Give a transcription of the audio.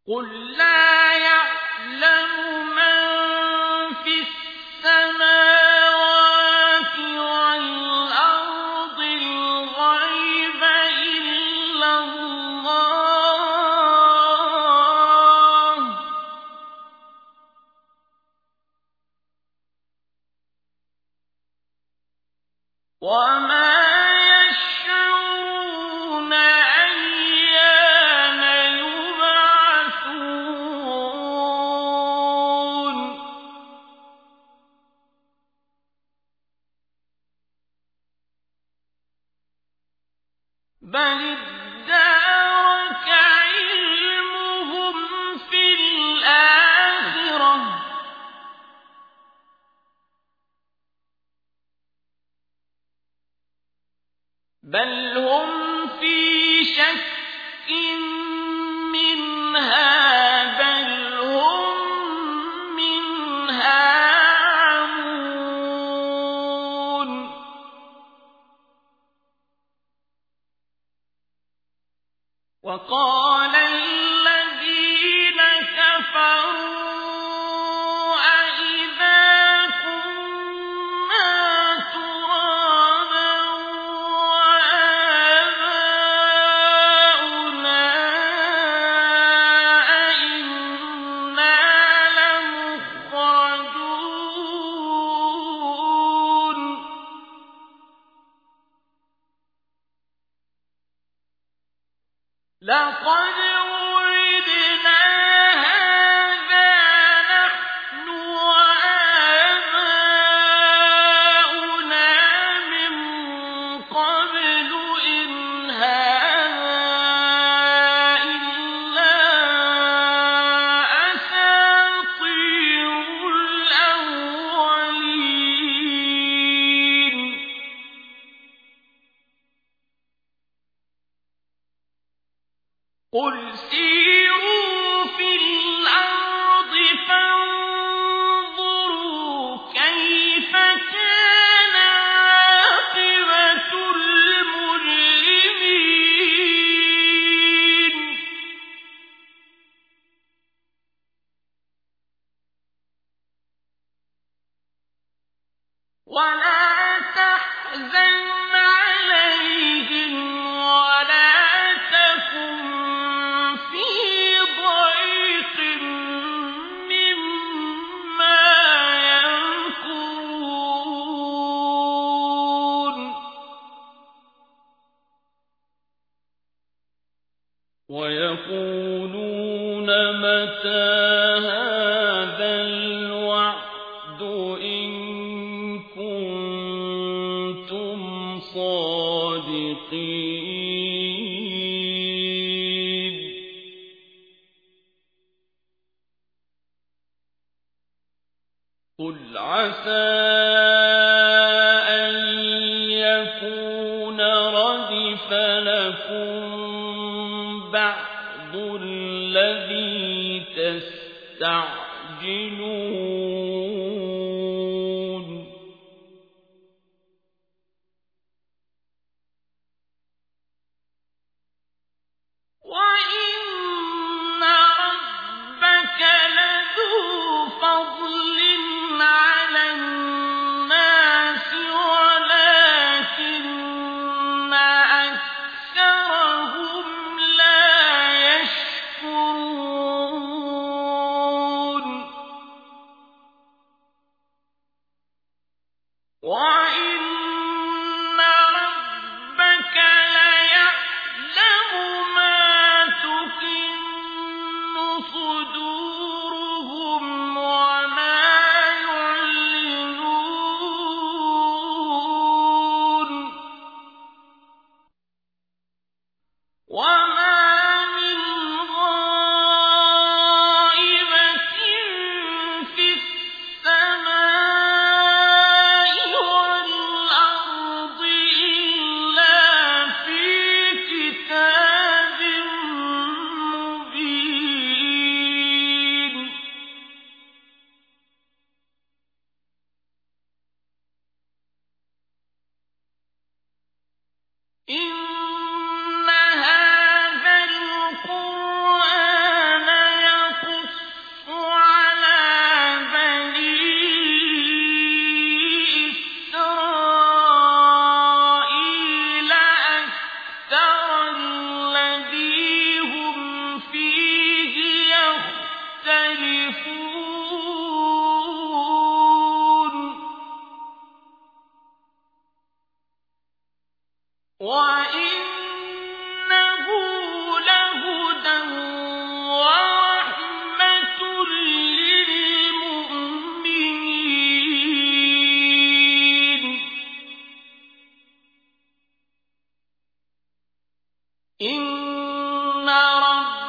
قُل لَّا يَعْلَمُ مَن فِي السَّمَاوَاتِ وَالْأَرْضِ الْغَيْبَ إِلَّا اللَّهُ ۚ وَمَا يَشْعُرُونَ أَيَّانَ يُبْعَثُونَ بَلِ ادَّارَكَ عِلْمُهُمْ فِي الْآخِرَةِ ۚ بَلْ هُمْ فِي شَكٍّ مِّنْهَا بَلْ هُم مِّنْهَا عَمُونَ وَقَالَ الَّذِينَ كَفَرُوا أَإِذَا كُنَّا تُرَابًا وَآبَاؤُنَا أَئِنَّا لَمُخْرَجُونَ لَقَدْ وُعِدْنَا هَٰذَا نَحْنُ وَآبَاؤُنَا مِن قَبْلُ إِنْ هَٰذَا إِلَّا أَسَاطِيرُ الْأَوَّلِينَ قُلْ سِيرُوا فِي الْأَرْضِ فَانظُرُوا كَيْفَ كَانَ عَاقِبَةُ الْمُجْرِمِينَ وَلَا تَحْزَنْ عَلَيْهِمْ وَلَا تَكُن فِي ضَيْقٍ مِّمَّا يَمْكُرُونَ وَيَقُولُونَ مَتَىٰ هَٰذَا الْوَعْدُ إِن كُنتُمْ صَادِقِينَ قُلْ عَسَىٰ أَن يَكُونَ رَدِفَ لَكُم بَعْضُ الَّذِي تَسْتَعْجِلُونَ وَإِنَّ رَبَّكَ لَذُو فَضْلٍ عَلَى النَّاسِ وَلَٰكِنَّ أَكْثَرَهُمْ لَا يَشْكُرُونَ وَإِنَّ رَبَّكَ لَيَعْلَمُ مَا تُكِنُّ صُدُورُهُمْ وَمَا يُعْلِنُونَ وَمَا مِنْ غَائِبَةٍ فِي السَّمَاءِ وَالْأَرْضِ إِلَّا فِي كِتَابٍ مُّبِينٍ رَبَّ